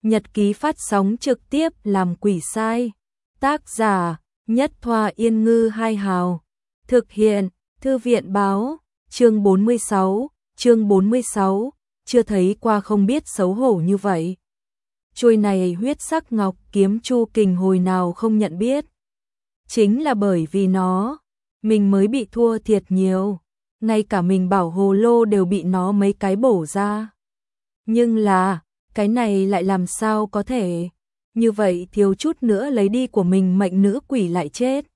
Nhật ký phát sóng trực tiếp làm quỷ sai. Tác giả Nhất Thoa Yên Ngư Hai Hào. Thực hiện Thư viện Báo. Chương 46. Chương 46. Chưa thấy qua không biết xấu hổ như vậy. Chuôi này huyết sắc ngọc kiếm Chu Kình hồi nào không nhận biết. Chính là bởi vì nó, mình mới bị thua thiệt nhiều. Ngay cả mình bảo hồ lô đều bị nó mấy cái bổ ra. Nhưng là, cái này lại làm sao có thể, như vậy thiếu chút nữa lấy đi của mình mệnh nữ quỷ lại chết.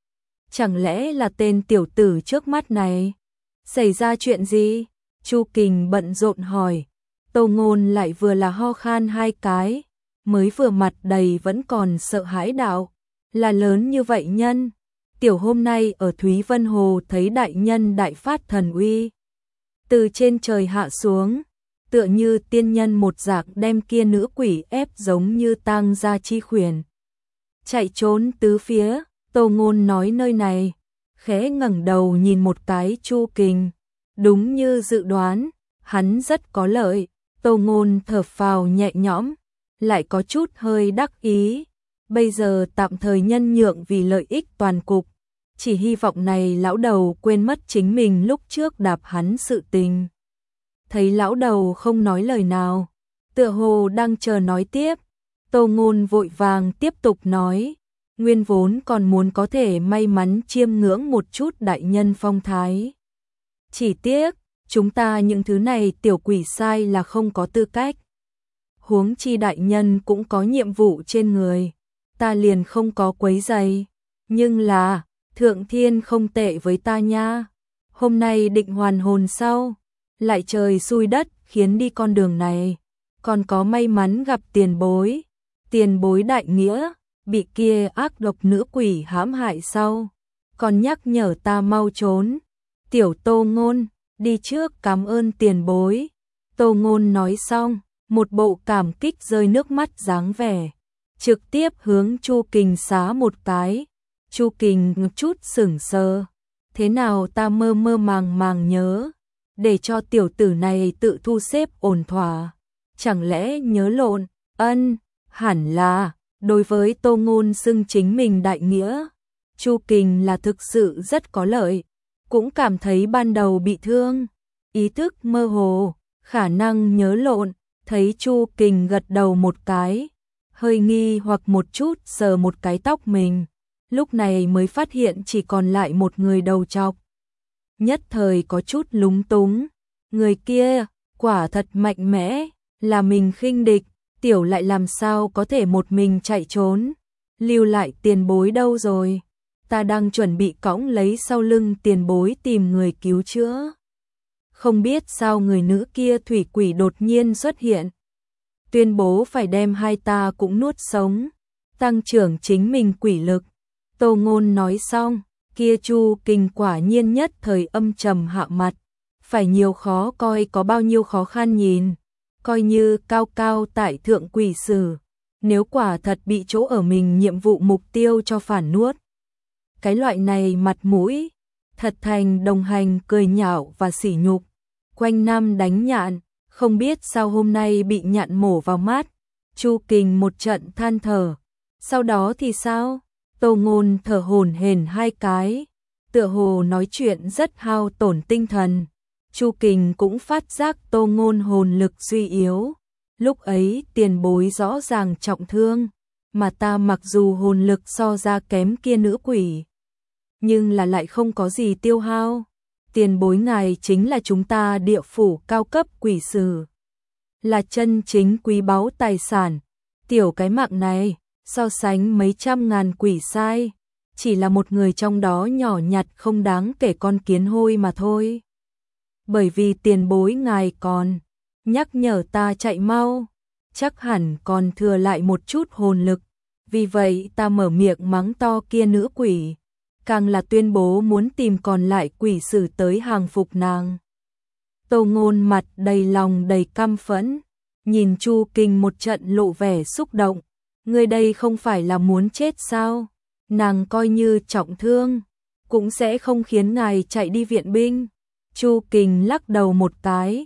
Chẳng lẽ là tên tiểu tử trước mắt này? Xảy ra chuyện gì? Chu Kình bận rộn hỏi. Tô Ngôn lại vừa là ho khan hai cái, mới vừa mặt đầy vẫn còn sợ hãi đạo. Là lớn như vậy nhân, tiểu hôm nay ở Thúy Vân Hồ thấy đại nhân đại phát thần uy. Từ trên trời hạ xuống, tựa như tiên nhân một dạng đem kia nữ quỷ ép giống như tang gia chi khuyển. Chạy trốn tứ phía, Tô Ngôn nói nơi này, khẽ ngẩng đầu nhìn một cái Chu Kình. Đúng như dự đoán, hắn rất có lợi. Tô Ngôn thở phào nhẹ nhõm, lại có chút hơi đắc ý. Bây giờ tạm thời nhân nhượng vì lợi ích toàn cục, chỉ hy vọng này lão đầu quên mất chính mình lúc trước đạp hắn sự tình. Thấy lão đầu không nói lời nào, tựa hồ đang chờ nói tiếp, Tô Ngôn vội vàng tiếp tục nói, nguyên vốn còn muốn có thể may mắn chiêm ngưỡng một chút đại nhân phong thái. Chỉ tiếc, chúng ta những thứ này tiểu quỷ sai là không có tư cách. Huống chi đại nhân cũng có nhiệm vụ trên người, ta liền không có quấy rầy. Nhưng là, thượng thiên không tệ với ta nha. Hôm nay định hoàn hồn sau, lại trời xui đất khiến đi con đường này. Còn có may mắn gặp tiền bối đại nghĩa, bị kia ác độc nữ quỷ hãm hại sau. Còn nhắc nhở ta mau trốn. Tiểu Tô Ngôn, đi trước cảm ơn tiền bối. Tô Ngôn nói xong, một bộ cảm kích rơi nước mắt dáng vẻ, trực tiếp hướng Chu Kình xá một cái. Chu Kình chút sững sờ. Thế nào ta mơ mơ màng màng nhớ, để cho tiểu tử này tự thu xếp ổn thỏa. Chẳng lẽ nhớ lộn? Ân, hẳn là, đối với Tô Ngôn xưng chính mình đại nghĩa, Chu Kình là thực sự rất có lợi. Cũng cảm thấy ban đầu bị thương, ý thức mơ hồ, khả năng nhớ lộn. Thấy Chu Kình gật đầu một cái, hơi nghi hoặc một chút sờ một cái tóc mình, lúc này mới phát hiện chỉ còn lại một người đầu trọc. Nhất thời có chút lúng túng, người kia quả thật mạnh mẽ, là mình khinh địch, tiểu lại làm sao có thể một mình chạy trốn, lưu lại tiền bối đâu rồi, ta đang chuẩn bị cõng lấy sau lưng tiền bối tìm người cứu chữa. Không biết sao người nữ kia thủy quỷ đột nhiên xuất hiện, tuyên bố phải đem hai ta cũng nuốt sống, tăng trưởng chính mình quỷ lực. Tô Ngôn nói xong, kia Chu Kình quả nhiên nhất thời âm trầm hạ mặt, phải nhiều khó coi có bao nhiêu khó khăn nhìn, coi như cao cao tại thượng quỷ sử, nếu quả thật bị chỗ ở mình nhiệm vụ mục tiêu cho phản nuốt. Cái loại này mặt mũi, thật thành đồng hành cười nhạo và sỉ nhục. Quanh năm đánh nhạn, không biết sao hôm nay bị nhạn mổ vào mắt. Chu Kình một trận than thở. Sau đó thì sao? Tô Ngôn thở hổn hển hai cái, tựa hồ nói chuyện rất hao tổn tinh thần. Chu Kình cũng phát giác Tô Ngôn hồn lực suy yếu. Lúc ấy tiền bối rõ ràng trọng thương, mà ta mặc dù hồn lực so ra kém kia nữ quỷ, nhưng là lại không có gì tiêu hao. Tiền bối ngài chính là chúng ta địa phủ cao cấp quỷ sử, là chân chính quý báu tài sản. Tiểu cái mạng này, so sánh mấy trăm ngàn quỷ sai, chỉ là một người trong đó nhỏ nhặt không đáng kể con kiến hôi mà thôi. Bởi vì tiền bối ngài còn nhắc nhở ta chạy mau, chắc hẳn còn thừa lại một chút hồn lực, vì vậy ta mở miệng mắng to kia nữ quỷ, càng là tuyên bố muốn tìm còn lại quỷ sử tới hàng phục nàng. Tô Ngôn mặt đầy lòng đầy căm phẫn, nhìn Chu Kình một trận lộ vẻ xúc động. Người đây không phải là muốn chết sao? Nàng coi như trọng thương, cũng sẽ không khiến ngài chạy đi viện binh. Chu Kình lắc đầu một cái,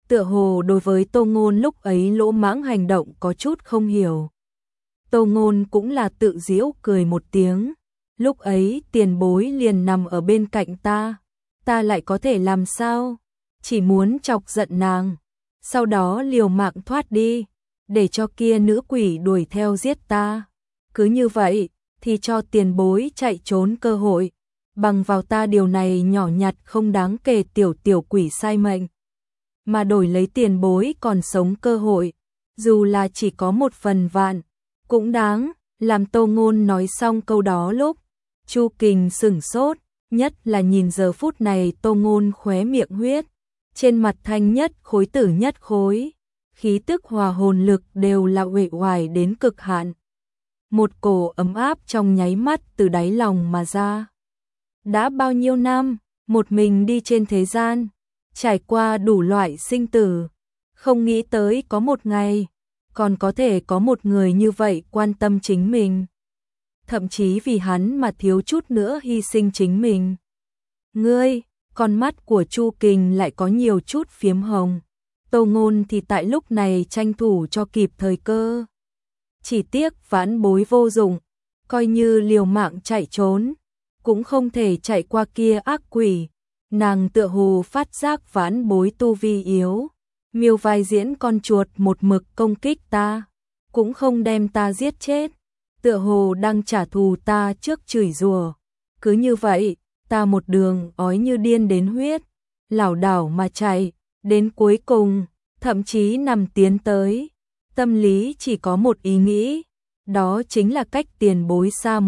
tựa hồ đối với Tô Ngôn lúc ấy lỗ mãng hành động có chút không hiểu. Tô Ngôn cũng là tự giễu cười một tiếng, lúc ấy tiền bối liền nằm ở bên cạnh ta lại có thể làm sao, chỉ muốn chọc giận nàng, sau đó liều mạng thoát đi, để cho kia nữ quỷ đuổi theo giết ta. Cứ như vậy, thì cho tiền bối chạy trốn cơ hội, bằng vào ta điều này nhỏ nhặt không đáng kể tiểu quỷ sai mệnh, mà đổi lấy tiền bối còn sống cơ hội, dù là chỉ có 1/1000, cũng đáng. Làm Tô Ngôn nói xong câu đó lúc, Chu Kình sửng sốt, nhất là nhìn giờ phút này Tô Ngôn khóe miệng huyết, trên mặt thanh nhất khối tử nhất khối, khí tức hòa hồn lực đều là uể oải đến cực hạn. Một cổ ấm áp trong nháy mắt từ đáy lòng mà ra. Đã bao nhiêu năm, một mình đi trên thế gian, trải qua đủ loại sinh tử, không nghĩ tới có một ngày, còn có thể có một người như vậy quan tâm chính mình. Thậm chí vì hắn mà thiếu chút nữa hy sinh chính mình. Ngươi, con mắt của Chu Kình lại có nhiều chút phiếm hồng. Tô Ngôn thì tại lúc này tranh thủ cho kịp thời cơ. Chỉ tiếc vãn bối vô dụng, coi như liều mạng chạy trốn, cũng không thể chạy qua kia ác quỷ. Nàng tựa hồ phát giác vãn bối tu vi yếu, miêu vai diễn con chuột một mực công kích ta, cũng không đem ta giết chết, tựa hồ đang trả thù ta trước chửi rủa. Cứ như vậy, ta một đường ói như điên đến huyết, lảo đảo mà chạy, đến cuối cùng, thậm chí nằm tiến tới. Tâm lý chỉ có một ý nghĩ, đó chính là cách tiền bối xa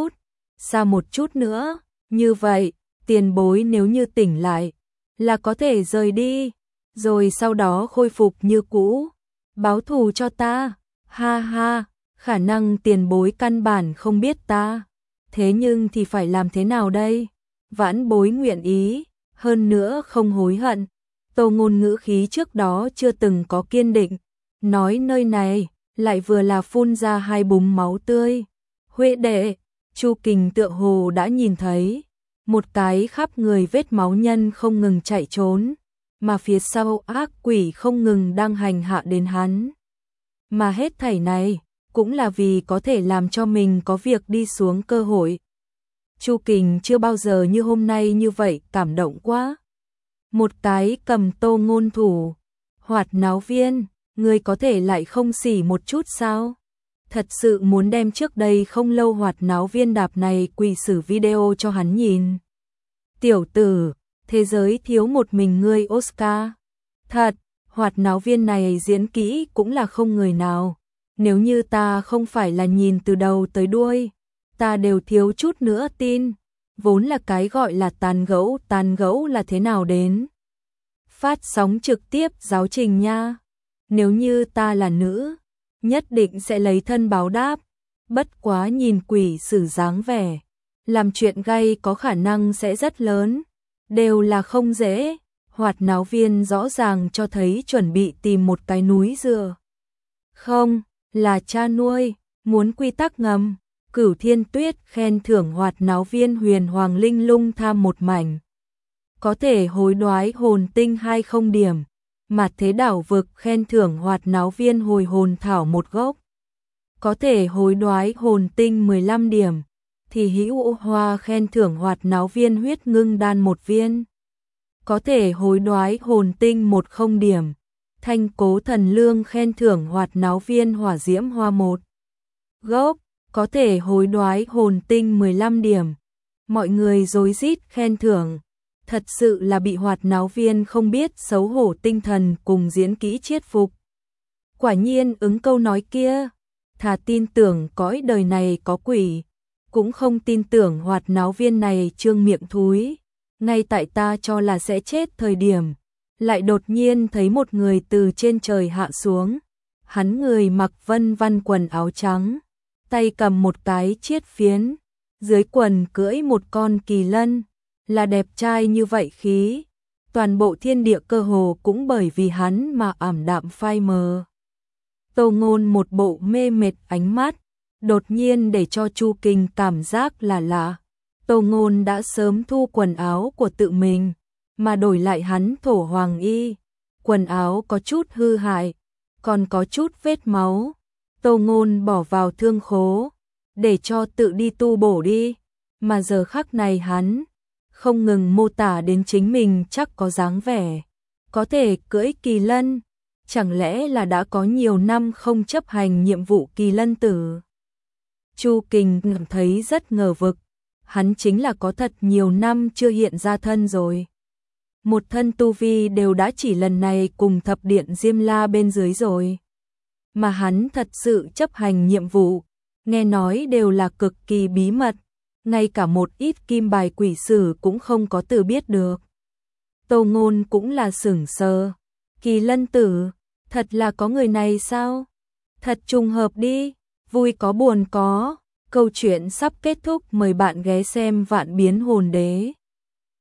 một chút nữa, như vậy, tiền bối nếu như tỉnh lại, là có thể rời đi, rồi sau đó khôi phục như cũ, báo thù cho ta. Ha ha, khả năng tiền bối căn bản không biết ta, thế nhưng thì phải làm thế nào đây? Vãn bối nguyện ý, hơn nữa không hối hận. Tô Ngôn ngữ khí trước đó chưa từng có kiên định, nói nơi này, lại vừa là phun ra 2 búng máu tươi. Huệ đệ, Chu Kình tựa hồ đã nhìn thấy, một cái khắp người vết máu nhân không ngừng chạy trốn, mà phía sau ác quỷ không ngừng đang hành hạ đến hắn. Mà hết thảy này, cũng là vì có thể làm cho mình có việc đi xuống cơ hội. Chu Kình chưa bao giờ như hôm nay như vậy cảm động quá. Một cái cầm Tô Ngôn thủ, Hoạt Náo Viên, người có thể lại không xỉ một chút sao? Thật sự muốn đem trước đây không lâu Hoạt Náo Viên đạp này quỷ xử video cho hắn nhìn. Tiểu tử, thế giới thiếu một mình ngươi Oscar. Thật, Hoạt Náo Viên này diễn kỹ cũng là không người nào. Nếu như ta không phải là nhìn từ đầu tới đuôi, ta đều thiếu chút nữa tin. Vốn là cái gọi là tàn gẫu là thế nào đến. Phát sóng trực tiếp giáo trình nha. Nếu như ta là nữ, nhất định sẽ lấy thân báo đáp. Bất quá nhìn quỷ xử dáng vẻ, làm chuyện gay có khả năng sẽ rất lớn. Đều là không dễ. Hoạt Náo Viên rõ ràng cho thấy chuẩn bị tìm một cái núi dựa. Không, là cha nuôi, muốn quy tắc ngầm. Cửu Thiên Tuyết khen thưởng Hoạt Náo Viên huyền hoàng linh lung tham một mảnh. Có thể hối đoái hồn tinh 20 điểm. Mạt Thế Đảo Vực khen thưởng Hoạt Náo Viên hồi hồn thảo một gốc. Có thể hối đoái hồn tinh 15 điểm. Thì Hữu Hoa khen thưởng Hoạt Náo Viên huyết ngưng đan 1 viên. Có thể hối đoái hồn tinh 10 điểm. Thanh Cố Thần Lương khen thưởng Hoạt Náo Viên hỏa diễm hoa 1 gốc. Có thể hối đoái hồn tinh 15 điểm. Mọi người rối rít khen thưởng. Thật sự là bị Hoạt Náo Viên không biết xấu hổ tinh thần cùng diễn kỹ chiết phục. Quả nhiên ứng câu nói kia, thà tin tưởng cõi đời này có quỷ, cũng không tin tưởng Hoạt Náo Viên này trương miệng thúi. Ngay tại ta cho là sẽ chết thời điểm, lại đột nhiên thấy một người từ trên trời hạ xuống. Hắn người mặc vân văn quần áo trắng, tay cầm một cái chiết phiến, dưới quần cưỡi một con kỳ lân, là đẹp trai như vậy khí. Toàn bộ thiên địa cơ hồ cũng bởi vì hắn mà ảm đạm phai mờ. Tô Ngôn một bộ mê mệt ánh mắt, đột nhiên để cho Chu Kình cảm giác là lạ. Tô Ngôn đã sớm thu quần áo của tự mình, mà đổi lại hắn thổ hoàng y. quần áo có chút hư hại, còn có chút vết máu. Tô Ngôn bỏ vào thương khố, để cho tự đi tu bổ đi, mà giờ khắc này hắn không ngừng mô tả đến chính mình chắc có dáng vẻ có thể cưỡi kỳ lân, chẳng lẽ là đã có nhiều năm không chấp hành nhiệm vụ kỳ lân tử. Chu Kình cảm thấy rất ngờ vực, hắn chính là có thật nhiều năm chưa hiện ra thân rồi. Một thân tu vi đều đã chỉ lần này cùng thập điện Diêm La bên dưới rồi. Mà hắn thật sự chấp hành nhiệm vụ, nghe nói đều là cực kỳ bí mật, ngay cả một ít kim bài quỷ sử cũng không có từ biết được. Tô Ngôn cũng là sửng sờ, kỳ lân tử, thật là có người này sao? Thật trùng hợp đi, vui có buồn có. Câu chuyện sắp kết thúc, mời bạn ghé xem Vạn Biến Hồn Đế.